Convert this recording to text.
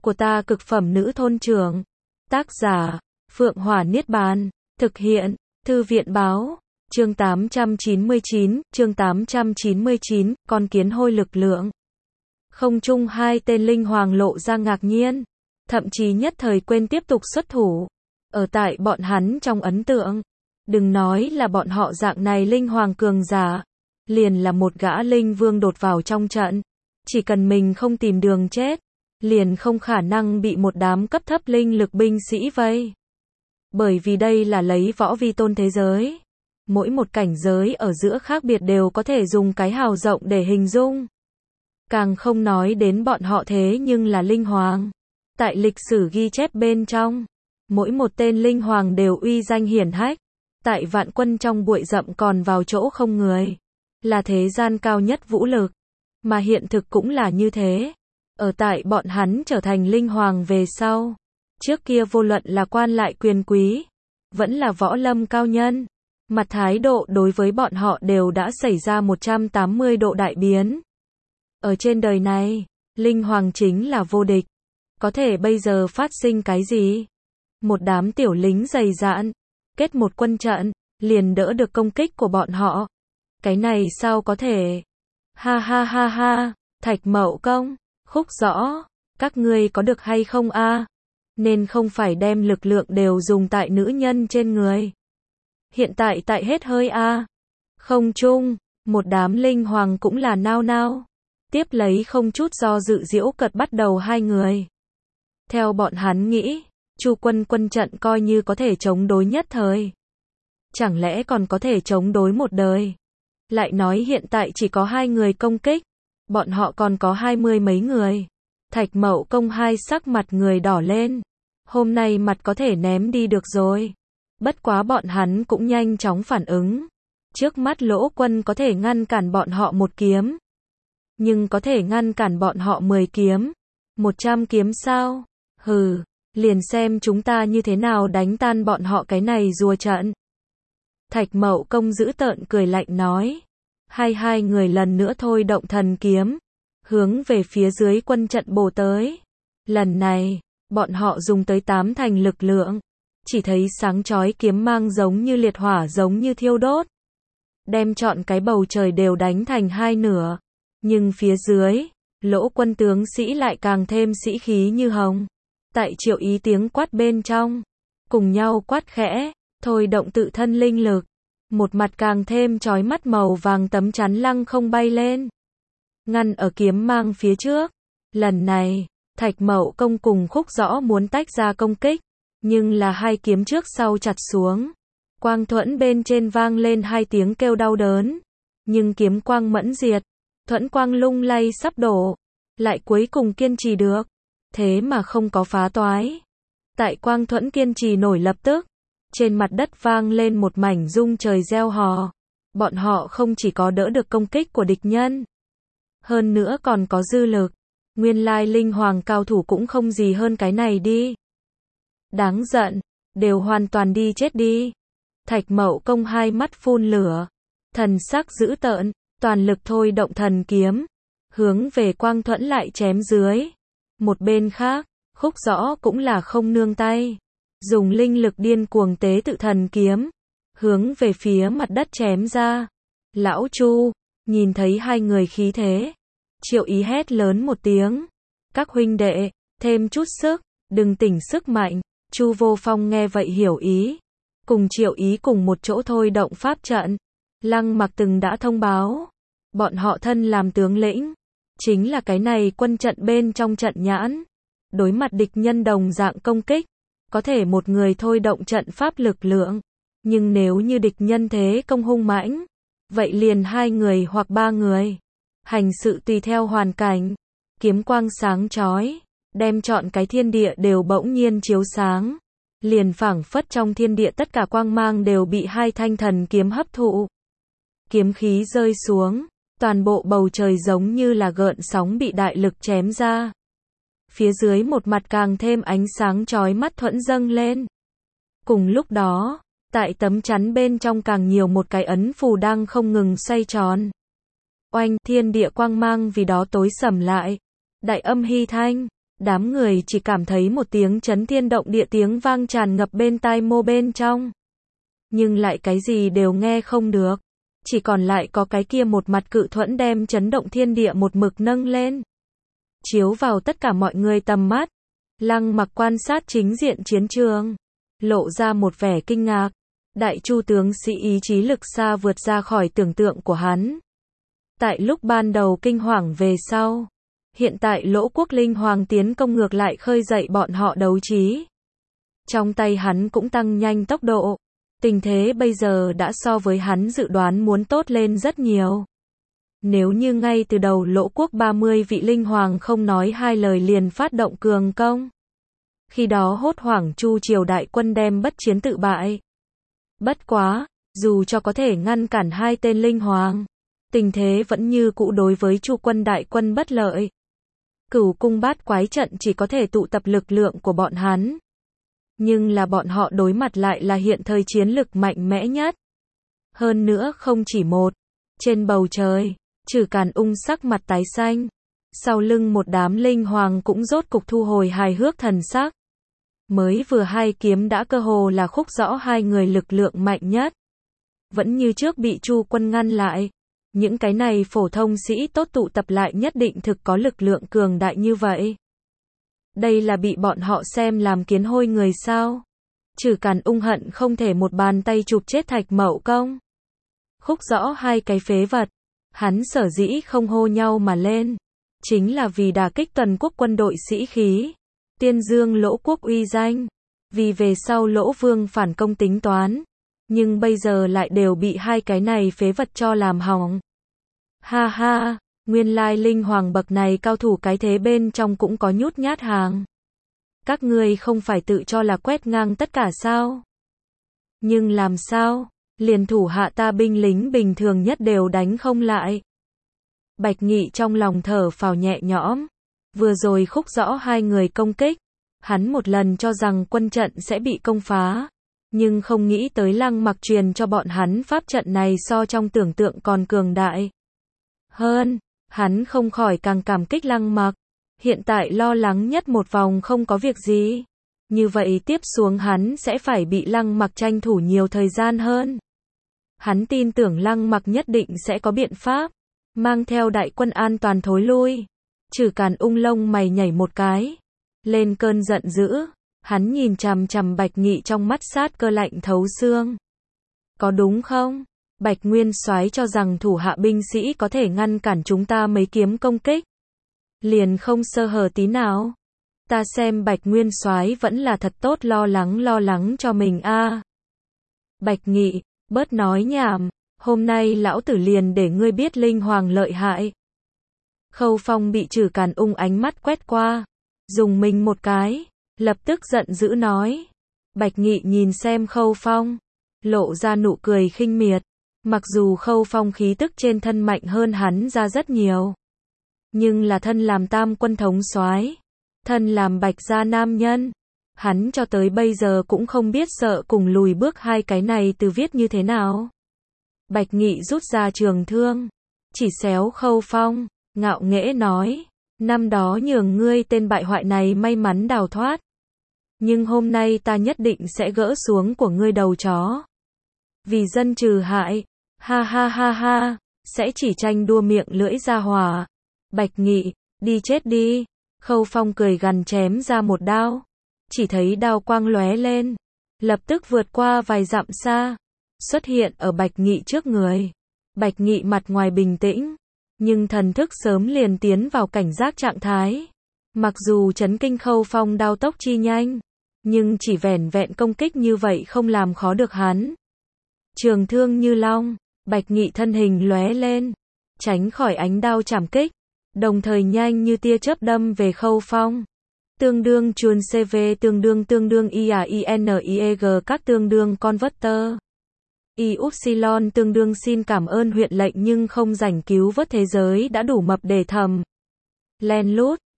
của ta cực phẩm nữ thôn trưởng. Tác giả, Phượng Hỏa Niết Bàn. Thực hiện, Thư viện Báo. Chương 899, con kiến hôi lực lượng. Không trung hai tên linh hoàng lộ ra ngạc nhiên, thậm chí nhất thời quên tiếp tục xuất thủ. Ở tại bọn hắn trong ấn tượng, đừng nói là bọn họ dạng này linh hoàng cường giả, liền là một gã linh vương đột vào trong trận, chỉ cần mình không tìm đường chết, liền không khả năng bị một đám cấp thấp linh lực binh sĩ vây. Bởi vì đây là lấy võ vi tôn thế giới, mỗi một cảnh giới ở giữa khác biệt đều có thể dùng cái hào rộng để hình dung. Càng không nói đến bọn họ thế nhưng là linh hoàng. Tại lịch sử ghi chép bên trong, mỗi một tên linh hoàng đều uy danh hiển hách. Tại vạn quân trong bụi rậm còn vào chỗ không người. Là thế gian cao nhất vũ lực. Mà hiện thực cũng là như thế. Ở tại bọn hắn trở thành linh hoàng về sau. Trước kia vô luận là quan lại quyền quý, vẫn là võ lâm cao nhân. Mặt thái độ đối với bọn họ đều đã xảy ra 180 độ đại biến. Ở trên đời này, linh hoàng chính là vô địch. Có thể bây giờ phát sinh cái gì? Một đám tiểu lính dày dạn, kết một quân trận, liền đỡ được công kích của bọn họ. Cái này sao có thể? Ha ha ha ha, Thạch Mậu Công, Khúc Rõ, các ngươi có được hay không a? Nên không phải đem lực lượng đều dùng tại nữ nhân trên người. Hiện tại tại hết hơi a. Không chung, một đám linh hoàng cũng là nao nao. Tiếp lấy không chút do dự giễu cợt bắt đầu hai người. Theo bọn hắn nghĩ, Chu quân quân trận coi như có thể chống đối nhất thời. Chẳng lẽ còn có thể chống đối một đời? Lại nói hiện tại chỉ có hai người công kích, bọn họ còn có 20 mấy người. Thạch Mậu Công hai sắc mặt người đỏ lên. Hôm nay mặt có thể ném đi được rồi. Bất quá bọn hắn cũng nhanh chóng phản ứng. Trước mắt Lỗ Quân có thể ngăn cản bọn họ một kiếm. Nhưng có thể ngăn cản bọn họ 10 kiếm. 100 kiếm sao? Hừ, liền xem chúng ta như thế nào đánh tan bọn họ cái này rùa trận. Thạch Mậu Công giữ tợn cười lạnh nói. Hai người lần nữa thôi động thần kiếm. Hướng về phía dưới quân trận bổ tới. Lần này, bọn họ dùng tới 8 thành lực lượng. Chỉ thấy sáng chói kiếm mang giống như liệt hỏa giống như thiêu đốt. Đem trọn cái bầu trời đều đánh thành hai nửa. Nhưng phía dưới, Lỗ Quân tướng sĩ lại càng thêm sĩ khí như hồng. Tại Triệu Ý tiếng quát bên trong, cùng nhau quát khẽ, thôi động tự thân linh lực. Một mặt càng thêm chói mắt màu vàng tấm chắn lăng không bay lên. Ngăn ở kiếm mang phía trước. Lần này, Thạch Mậu Công cùng Khúc Rõ muốn tách ra công kích. Nhưng là hai kiếm trước sau chặt xuống. Quang thuẫn bên trên vang lên hai tiếng kêu đau đớn. Nhưng kiếm quang mẫn diệt. Thuẫn quang lung lay sắp đổ. Lại cuối cùng kiên trì được. Thế mà không có phá toái. Tại quang thuẫn kiên trì nổi lập tức. Trên mặt đất vang lên một mảnh rung trời reo hò. Bọn họ không chỉ có đỡ được công kích của địch nhân. Hơn nữa còn có dư lực. Nguyên lai linh hoàng cao thủ cũng không gì hơn cái này đi. Đáng giận, đều hoàn toàn đi chết đi. Thạch Mậu Công hai mắt phun lửa. Thần sắc dữ tợn, toàn lực thôi động thần kiếm. Hướng về quang thuẫn lại chém dưới. Một bên khác, Khúc Rõ cũng là không nương tay. Dùng linh lực điên cuồng tế tự thần kiếm. Hướng về phía mặt đất chém ra. Lão Chu, nhìn thấy hai người khí thế. Triệu Ý hét lớn một tiếng. Các huynh đệ, thêm chút sức, đừng tỉnh sức mạnh. Chu Vô Phong nghe vậy hiểu ý. Cùng Triệu Ý cùng một chỗ thôi động pháp trận. Lăng Mặc từng đã thông báo. Bọn họ thân làm tướng lĩnh. Chính là cái này quân trận bên trong trận nhãn. Đối mặt địch nhân đồng dạng công kích. Có thể một người thôi động trận pháp lực lượng. Nhưng nếu như địch nhân thế công hung mãnh. Vậy liền hai người hoặc ba người. Hành sự tùy theo hoàn cảnh. Kiếm quang sáng chói. Đem trọn cái thiên địa đều bỗng nhiên chiếu sáng. Liền phảng phất trong thiên địa tất cả quang mang đều bị hai thanh thần kiếm hấp thụ. Kiếm khí rơi xuống. Toàn bộ bầu trời giống như là gợn sóng bị đại lực chém ra. Phía dưới một mặt càng thêm ánh sáng chói mắt thuẫn dâng lên. Cùng lúc đó, tại tấm chắn bên trong càng nhiều một cái ấn phù đang không ngừng xoay tròn. Oanh, thiên địa quang mang vì đó tối sầm lại. Đại âm hy thanh, Đám người chỉ cảm thấy một tiếng chấn thiên động địa, tiếng vang tràn ngập bên tai mô bên trong. Nhưng lại cái gì đều nghe không được. Chỉ còn lại có cái kia một mặt cự thuẫn đem chấn động thiên địa một mực nâng lên. Chiếu vào tất cả mọi người tầm mắt. Lăng Mặc quan sát chính diện chiến trường. Lộ ra một vẻ kinh ngạc. Đại Chu tướng sĩ ý chí lực xa vượt ra khỏi tưởng tượng của hắn. Tại lúc ban đầu kinh hoàng về sau. Hiện tại Lỗ Quốc Linh Hoàng tiến công ngược lại khơi dậy bọn họ đấu trí. Trong tay hắn cũng tăng nhanh tốc độ. Tình thế bây giờ đã so với hắn dự đoán muốn tốt lên rất nhiều. Nếu như ngay từ đầu Lỗ Quốc 30 vị Linh Hoàng không nói hai lời liền phát động cường công. Khi đó hốt hoảng Chu triều đại quân đem bất chiến tự bại. Bất quá, dù cho có thể ngăn cản hai tên Linh Hoàng, tình thế vẫn như cũ đối với Chu quân đại quân bất lợi. Cửu cung bát quái trận chỉ có thể tụ tập lực lượng của bọn hắn. Nhưng là bọn họ đối mặt lại là hiện thời chiến lực mạnh mẽ nhất. Hơn nữa không chỉ một. Trên bầu trời, Trừ Càn Ung sắc mặt tái xanh. Sau lưng một đám Linh Hoàng cũng rốt cục thu hồi hài hước thần sắc. Mới vừa hai kiếm đã cơ hồ là khúc rõ hai người lực lượng mạnh nhất. Vẫn như trước bị Chu quân ngăn lại. Những cái này phổ thông sĩ tốt tụ tập lại nhất định thực có lực lượng cường đại như vậy. Đây là bị bọn họ xem làm kiến hôi người sao? Trừ Càn Ung hận không thể một bàn tay chụp chết Thạch Mậu Công. Khúc rõ hai cái phế vật. Hắn sở dĩ không hô nhau mà lên. Chính là vì đả kích tuần quốc quân đội sĩ khí. Tiên dương Lỗ Quốc uy danh. Vì về sau Lỗ Vương phản công tính toán. Nhưng bây giờ lại đều bị hai cái này phế vật cho làm hỏng. Ha ha, nguyên lai Linh Hoàng bậc này cao thủ cái thế bên trong cũng có nhút nhát hàng. Các ngươi không phải tự cho là quét ngang tất cả sao? Nhưng làm sao? Liền thủ hạ ta binh lính bình thường nhất đều đánh không lại. Bạch Nghị trong lòng thở phào nhẹ nhõm. Vừa rồi khúc rõ hai người công kích. Hắn một lần cho rằng quân trận sẽ bị công phá. Nhưng không nghĩ tới Lăng Mặc truyền cho bọn hắn pháp trận này so trong tưởng tượng còn cường đại. Hơn, hắn không khỏi càng cảm kích Lăng Mặc. Hiện tại lo lắng nhất một vòng không có việc gì. Như vậy tiếp xuống hắn sẽ phải bị Lăng Mặc tranh thủ nhiều thời gian hơn. Hắn tin tưởng Lăng Mặc nhất định sẽ có biện pháp. Mang theo đại quân an toàn thối lui. Trừ Càn Ung lông mày nhảy một cái. Lên cơn giận dữ. Hắn nhìn chằm chằm Bạch Nghị trong mắt sát cơ lạnh thấu xương. Có đúng không? Bạch Nguyên Soái cho rằng thủ hạ binh sĩ có thể ngăn cản chúng ta mấy kiếm công kích. Liền không sơ hở tí nào. Ta xem Bạch Nguyên Soái vẫn là thật tốt lo lắng cho mình a. Bạch Nghị, bớt nói nhảm, hôm nay lão tử liền để ngươi biết Linh Hoàng lợi hại. Khâu Phong bị Trừ Càn Ung ánh mắt quét qua, dùng mình một cái. Lập tức giận dữ nói. Bạch Nghị nhìn xem Khâu Phong. Lộ ra nụ cười khinh miệt. Mặc dù Khâu Phong khí tức trên thân mạnh hơn hắn ra rất nhiều. Nhưng là thân làm tam quân thống soái, thân làm Bạch gia nam nhân. Hắn cho tới bây giờ cũng không biết sợ cùng lùi bước hai cái này từ viết như thế nào. Bạch Nghị rút ra trường thương. Chỉ xéo Khâu Phong. Ngạo nghễ nói. Năm đó nhường ngươi tên bại hoại này may mắn đào thoát. Nhưng hôm nay ta nhất định sẽ gỡ xuống của ngươi đầu chó. Vì dân trừ hại. Ha ha ha ha. Sẽ chỉ tranh đua miệng lưỡi ra hỏa. Bạch Nghị, đi chết đi. Khâu Phong cười gằn chém ra một đao. Chỉ thấy đao quang lóe lên. Lập tức vượt qua vài dặm xa. Xuất hiện ở Bạch Nghị trước người. Bạch Nghị mặt ngoài bình tĩnh. Nhưng thần thức sớm liền tiến vào cảnh giác trạng thái. Mặc dù chấn kinh Khâu Phong đao tốc chi nhanh. Nhưng chỉ vẻn vẹn công kích như vậy không làm khó được hắn. Trường thương như long. Bạch Nghị thân hình lóe lên. Tránh khỏi ánh đao chảm kích. Đồng thời nhanh như tia chớp đâm về Khâu Phong. Tương đương chuồn CV tương đương IAINIEG các tương đương converter. Ypsilon tương đương xin cảm ơn huyện lệnh nhưng không rảnh cứu vớt thế giới đã đủ mập để thầm. Len lút,